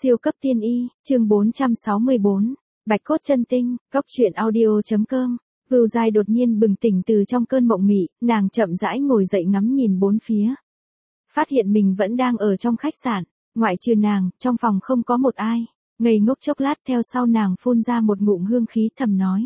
Siêu cấp tiên y, chương 464, Bạch cốt chân tinh, góc truyện audio.com. Vưu Giai đột nhiên bừng tỉnh từ trong cơn mộng mị, nàng chậm rãi ngồi dậy ngắm nhìn bốn phía. Phát hiện mình vẫn đang ở trong khách sạn, ngoại trừ nàng, trong phòng không có một ai. Ngây ngốc chốc lát theo sau nàng phun ra một ngụm hương khí thầm nói.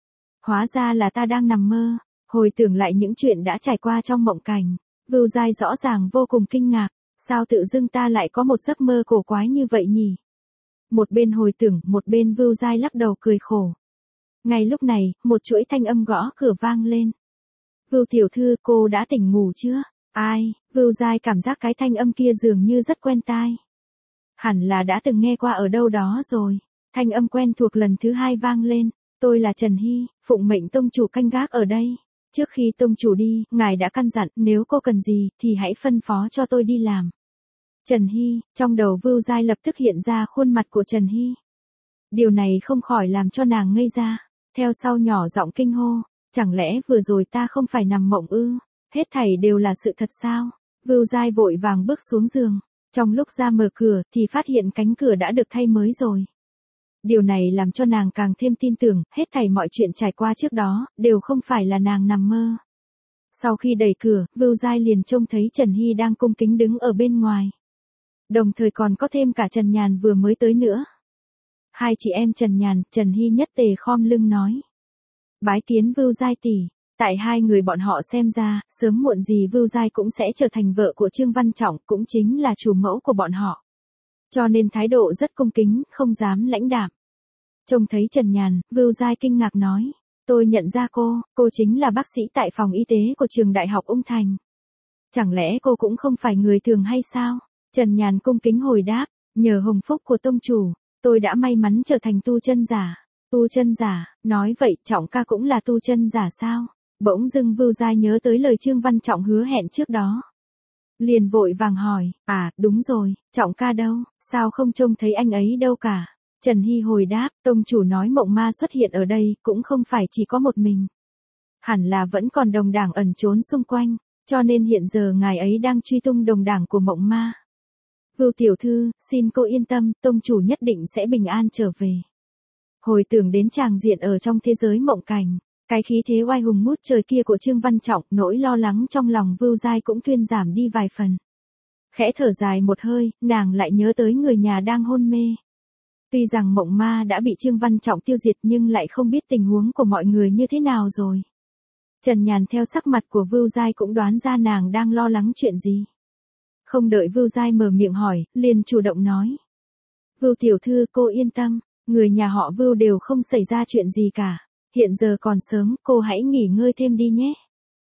Hóa ra là ta đang nằm mơ, hồi tưởng lại những chuyện đã trải qua trong mộng cảnh. Vưu Giai rõ ràng vô cùng kinh ngạc. Sao tự dưng ta lại có một giấc mơ cổ quái như vậy nhỉ? Một bên hồi tưởng, một bên Vưu Giai lắc đầu cười khổ. Ngay lúc này, một chuỗi thanh âm gõ cửa vang lên. Vưu tiểu thư, cô đã tỉnh ngủ chưa? Ai? Vưu Giai cảm giác cái thanh âm kia dường như rất quen tai. Hẳn là đã từng nghe qua ở đâu đó rồi. Thanh âm quen thuộc lần thứ hai vang lên. Tôi là Trần Hy, phụng mệnh tông chủ canh gác ở đây. Trước khi tông chủ đi, ngài đã căn dặn, nếu cô cần gì, thì hãy phân phó cho tôi đi làm. Trần Hy, trong đầu Vưu Giai lập tức hiện ra khuôn mặt của Trần Hy. Điều này không khỏi làm cho nàng ngây ra, theo sau nhỏ giọng kinh hô, chẳng lẽ vừa rồi ta không phải nằm mộng ư, hết thảy đều là sự thật sao? Vưu Giai vội vàng bước xuống giường, trong lúc ra mở cửa thì phát hiện cánh cửa đã được thay mới rồi. Điều này làm cho nàng càng thêm tin tưởng, hết thảy mọi chuyện trải qua trước đó, đều không phải là nàng nằm mơ. Sau khi đẩy cửa, Vưu Giai liền trông thấy Trần Hy đang cung kính đứng ở bên ngoài. Đồng thời còn có thêm cả Trần Nhàn vừa mới tới nữa. Hai chị em Trần Nhàn, Trần Hy nhất tề khom lưng nói. Bái kiến Vưu Giai tỷ. Tại hai người bọn họ xem ra, sớm muộn gì Vưu Giai cũng sẽ trở thành vợ của Trương Văn Trọng, cũng chính là chủ mẫu của bọn họ. Cho nên thái độ rất cung kính, không dám lãnh đạm. Trông thấy Trần Nhàn, Vưu Giai kinh ngạc nói. Tôi nhận ra cô chính là bác sĩ tại phòng y tế của trường đại học Ung Thành. Chẳng lẽ cô cũng không phải người thường hay sao? Trần Nhàn cung kính hồi đáp, nhờ hồng phúc của tông chủ, tôi đã may mắn trở thành tu chân giả. Tu chân giả, nói vậy Trọng ca cũng là tu chân giả sao? Bỗng dưng Vưu Giai nhớ tới lời Trương Văn Trọng hứa hẹn trước đó. Liền vội vàng hỏi, đúng rồi, Trọng ca đâu, sao không trông thấy anh ấy đâu cả? Trần Hy hồi đáp, tông chủ nói mộng ma xuất hiện ở đây, cũng không phải chỉ có một mình. Hẳn là vẫn còn đồng đảng ẩn trốn xung quanh, cho nên hiện giờ ngài ấy đang truy tung đồng đảng của mộng ma. Vưu tiểu thư, xin cô yên tâm, tông chủ nhất định sẽ bình an trở về. Hồi tưởng đến tràng diện ở trong thế giới mộng cảnh, cái khí thế oai hùng ngút trời kia của Trương Văn Trọng, nỗi lo lắng trong lòng Vưu Giai cũng thuyên giảm đi vài phần. Khẽ thở dài một hơi, nàng lại nhớ tới người nhà đang hôn mê. Tuy rằng mộng ma đã bị Trương Văn Trọng tiêu diệt nhưng lại không biết tình huống của mọi người như thế nào rồi. Trần Nhàn theo sắc mặt của Vưu Giai cũng đoán ra nàng đang lo lắng chuyện gì. Không đợi Vưu Giai mở miệng hỏi, liền chủ động nói. Vưu tiểu thư, cô yên tâm, người nhà họ Vưu đều không xảy ra chuyện gì cả. Hiện giờ còn sớm, cô hãy nghỉ ngơi thêm đi nhé.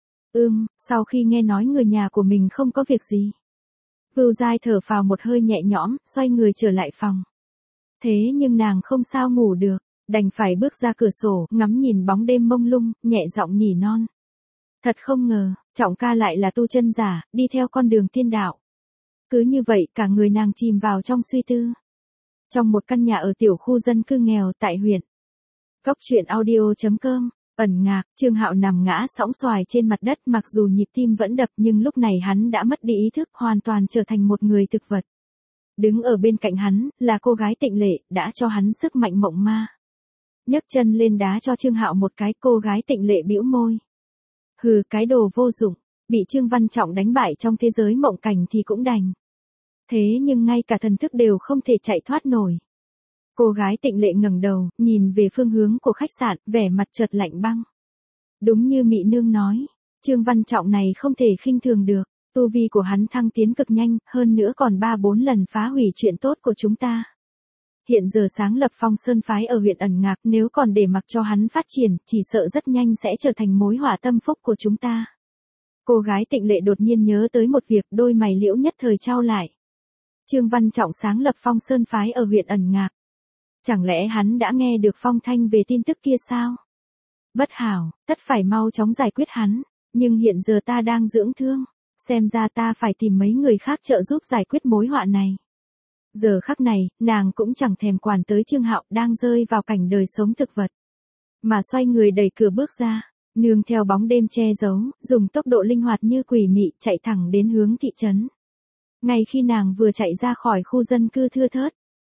Sau khi nghe nói người nhà của mình không có việc gì. Vưu Giai thở phào một hơi nhẹ nhõm, xoay người trở lại phòng. Thế nhưng nàng không sao ngủ được, đành phải bước ra cửa sổ, ngắm nhìn bóng đêm mông lung, nhẹ giọng nỉ non. Thật không ngờ, Trọng ca lại là tu chân giả, đi theo con đường tiên đạo. Cứ như vậy, cả người nàng chìm vào trong suy tư. Trong một căn nhà ở tiểu khu dân cư nghèo tại huyện. Góc truyện audio.com, ẩn ngạc, Trương Hạo nằm ngã sõng xoài trên mặt đất, mặc dù nhịp tim vẫn đập nhưng lúc này hắn đã mất đi ý thức, hoàn toàn trở thành một người thực vật. Đứng ở bên cạnh hắn, là cô gái Tịnh Lệ, đã cho hắn sức mạnh mộng ma. Nhấc chân lên đá cho Trương Hạo một cái, cô gái Tịnh Lệ bĩu môi. Hừ, cái đồ vô dụng, bị Trương Văn Trọng đánh bại trong thế giới mộng cảnh thì cũng đành. Thế nhưng ngay cả thần thức đều không thể chạy thoát nổi. Cô gái Tịnh Lệ ngẩng đầu, nhìn về phương hướng của khách sạn, vẻ mặt chợt lạnh băng. Đúng như Mị Nương nói, Trương Văn Trọng này không thể khinh thường được. Tu vi của hắn thăng tiến cực nhanh, hơn nữa còn 3-4 lần phá hủy chuyện tốt của chúng ta. Hiện giờ sáng lập Phong Sơn phái ở huyện ẩn ngạc, nếu còn để mặc cho hắn phát triển, chỉ sợ rất nhanh sẽ trở thành mối họa tâm phúc của chúng ta. Cô gái Tịnh Lệ đột nhiên nhớ tới một việc, đôi mày liễu nhất thời chau lại. Trương Văn Trọng sáng lập Phong Sơn phái ở huyện ẩn ngạc. Chẳng lẽ hắn đã nghe được phong thanh về tin tức kia sao? Bất hảo, tất phải mau chóng giải quyết hắn, nhưng hiện giờ ta đang dưỡng thương. Xem ra ta phải tìm mấy người khác trợ giúp giải quyết mối họa này. Giờ khắc này, nàng cũng chẳng thèm quản tới Trương Hạo đang rơi vào cảnh đời sống thực vật. Mà xoay người đẩy cửa bước ra, nương theo bóng đêm che giấu, dùng tốc độ linh hoạt như quỷ mị chạy thẳng đến hướng thị trấn. Ngay khi nàng vừa chạy ra khỏi khu dân cư thưa thớt,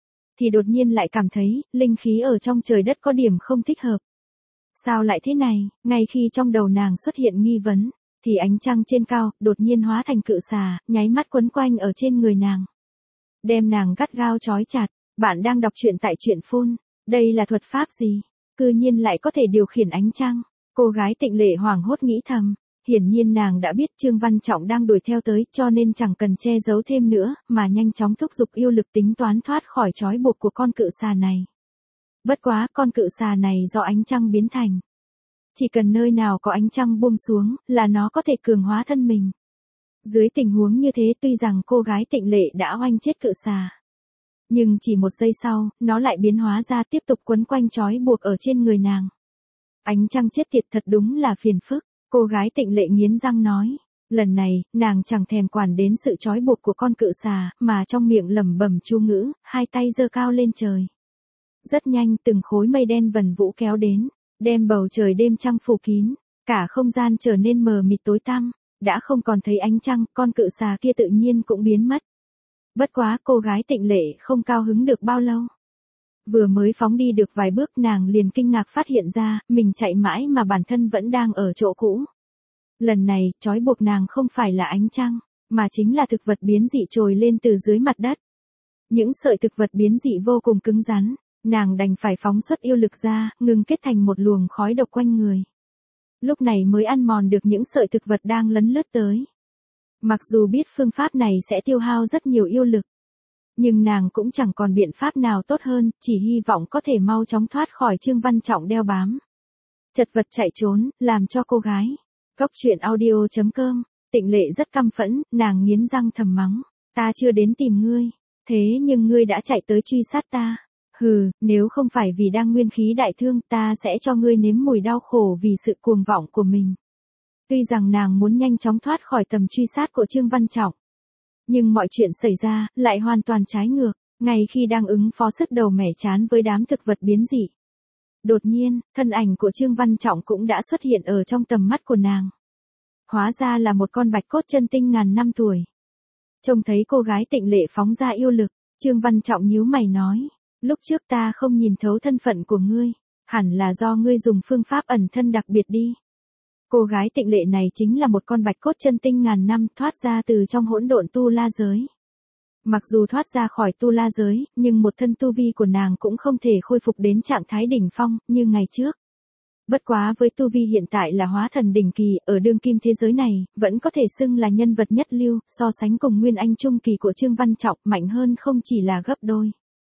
thì đột nhiên lại cảm thấy, linh khí ở trong trời đất có điểm không thích hợp. Sao lại thế này, ngay khi trong đầu nàng xuất hiện nghi vấn, thì ánh trăng trên cao, đột nhiên hóa thành cự xà, nháy mắt quấn quanh ở trên người nàng. Đem nàng gắt gao trói chặt, bạn đang đọc truyện tại truyện phun, đây là thuật pháp gì? Cư nhiên lại có thể điều khiển ánh trăng. Cô gái Tịnh Lệ hoảng hốt nghĩ thầm, hiển nhiên nàng đã biết Trương Văn Trọng đang đuổi theo tới, cho nên chẳng cần che giấu thêm nữa, mà nhanh chóng thúc giục yêu lực tính toán thoát khỏi trói buộc của con cự xà này. Bất quá, con cự xà này do ánh trăng biến thành. Chỉ cần nơi nào có ánh trăng buông xuống, là nó có thể cường hóa thân mình. Dưới tình huống như thế, tuy rằng cô gái Tịnh Lệ đã oanh chết cự xà, nhưng chỉ một giây sau, nó lại biến hóa ra tiếp tục quấn quanh trói buộc ở trên người nàng. Ánh trăng chết tiệt thật đúng là phiền phức, cô gái Tịnh Lệ nghiến răng nói. Lần này, nàng chẳng thèm quản đến sự trói buộc của con cự xà, mà trong miệng lẩm bẩm chú ngữ, hai tay giơ cao lên trời. Rất nhanh, từng khối mây đen vần vũ kéo đến, đem bầu trời đêm trăng phủ kín, cả không gian trở nên mờ mịt tối tăm, đã không còn thấy ánh trăng, con cự xà kia tự nhiên cũng biến mất. Bất quá, cô gái Tịnh Lệ không cao hứng được bao lâu. Vừa mới phóng đi được vài bước, nàng liền kinh ngạc phát hiện ra, mình chạy mãi mà bản thân vẫn đang ở chỗ cũ. Lần này, trói buộc nàng không phải là ánh trăng, mà chính là thực vật biến dị trồi lên từ dưới mặt đất. Những sợi thực vật biến dị vô cùng cứng rắn, nàng đành phải phóng xuất yêu lực ra, ngừng kết thành một luồng khói độc quanh người. Lúc này mới ăn mòn được những sợi thực vật đang lấn lướt tới. Mặc dù biết phương pháp này sẽ tiêu hao rất nhiều yêu lực, nhưng nàng cũng chẳng còn biện pháp nào tốt hơn, chỉ hy vọng có thể mau chóng thoát khỏi Trương Văn Trọng đeo bám. Chật vật chạy trốn, làm cho cô gái. Góc truyện audio.com, Tịnh Lệ rất căm phẫn, nàng nghiến răng thầm mắng. Ta chưa đến tìm ngươi, thế nhưng ngươi đã chạy tới truy sát ta. Hừ, nếu không phải vì đang nguyên khí đại thương, ta sẽ cho ngươi nếm mùi đau khổ vì sự cuồng vọng của mình. Tuy rằng nàng muốn nhanh chóng thoát khỏi tầm truy sát của Trương Văn Trọng, nhưng mọi chuyện xảy ra, lại hoàn toàn trái ngược, ngay khi đang ứng phó sức đầu mẻ chán với đám thực vật biến dị. Đột nhiên, thân ảnh của Trương Văn Trọng cũng đã xuất hiện ở trong tầm mắt của nàng. Hóa ra là một con bạch cốt chân tinh ngàn năm tuổi. Trông thấy cô gái Tịnh Lệ phóng ra yêu lực, Trương Văn Trọng nhíu mày nói, lúc trước ta không nhìn thấu thân phận của ngươi, hẳn là do ngươi dùng phương pháp ẩn thân đặc biệt đi. Cô gái Tịnh Lệ này chính là một con bạch cốt chân tinh ngàn năm thoát ra từ trong hỗn độn tu la giới. Mặc dù thoát ra khỏi tu la giới, nhưng một thân tu vi của nàng cũng không thể khôi phục đến trạng thái đỉnh phong như ngày trước. Bất quá với tu vi hiện tại là hóa thần đỉnh kỳ, ở đương kim thế giới này, vẫn có thể xưng là nhân vật nhất lưu, so sánh cùng Nguyên Anh trung kỳ của Trương Văn Trọng, mạnh hơn không chỉ là gấp đôi.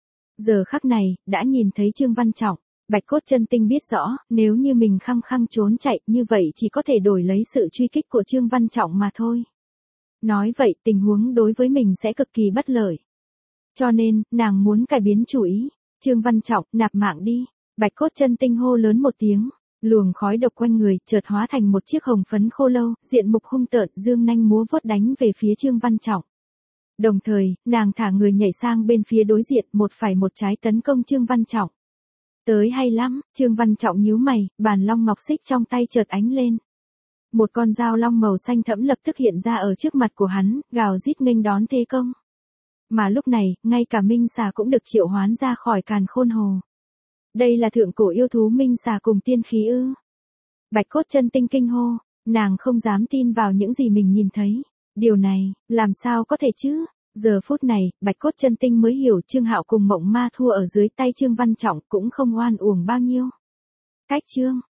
Giờ khắc này, đã nhìn thấy Trương Văn Trọng, bạch cốt chân tinh biết rõ, nếu như mình khăng khăng trốn chạy, như vậy chỉ có thể đổi lấy sự truy kích của Trương Văn Trọng mà thôi. Nói vậy, tình huống đối với mình sẽ cực kỳ bất lợi. Cho nên, nàng muốn cải biến chủ ý. Trương Văn Trọng, nạp mạng đi. Bạch cốt chân tinh hô lớn một tiếng. Luồng khói độc quanh người, chợt hóa thành một chiếc hồng phấn khô lâu, diện mục hung tợn, dương nanh múa vuốt đánh về phía Trương Văn Trọng. Đồng thời, nàng thả người nhảy sang bên phía đối diện, một phải một trái tấn công Trương Văn Trọng. Tới hay lắm, Trương Văn Trọng nhíu mày, bàn long ngọc xích trong tay chợt ánh lên. Một con dao long màu xanh thẫm lập tức hiện ra ở trước mặt của hắn, gào rít nghênh đón thế công. Mà lúc này, ngay cả minh xà cũng được triệu hoán ra khỏi càn khôn hồ. Đây là thượng cổ yêu thú minh xà cùng tiên khí ư? Bạch cốt chân tinh kinh hô, nàng không dám tin vào những gì mình nhìn thấy. Điều này, làm sao có thể chứ? Giờ phút này, bạch cốt chân tinh mới hiểu Trương Hạo cùng Mộng Ma thua ở dưới tay Trương Văn Trọng cũng không oan uổng bao nhiêu. Cách Trương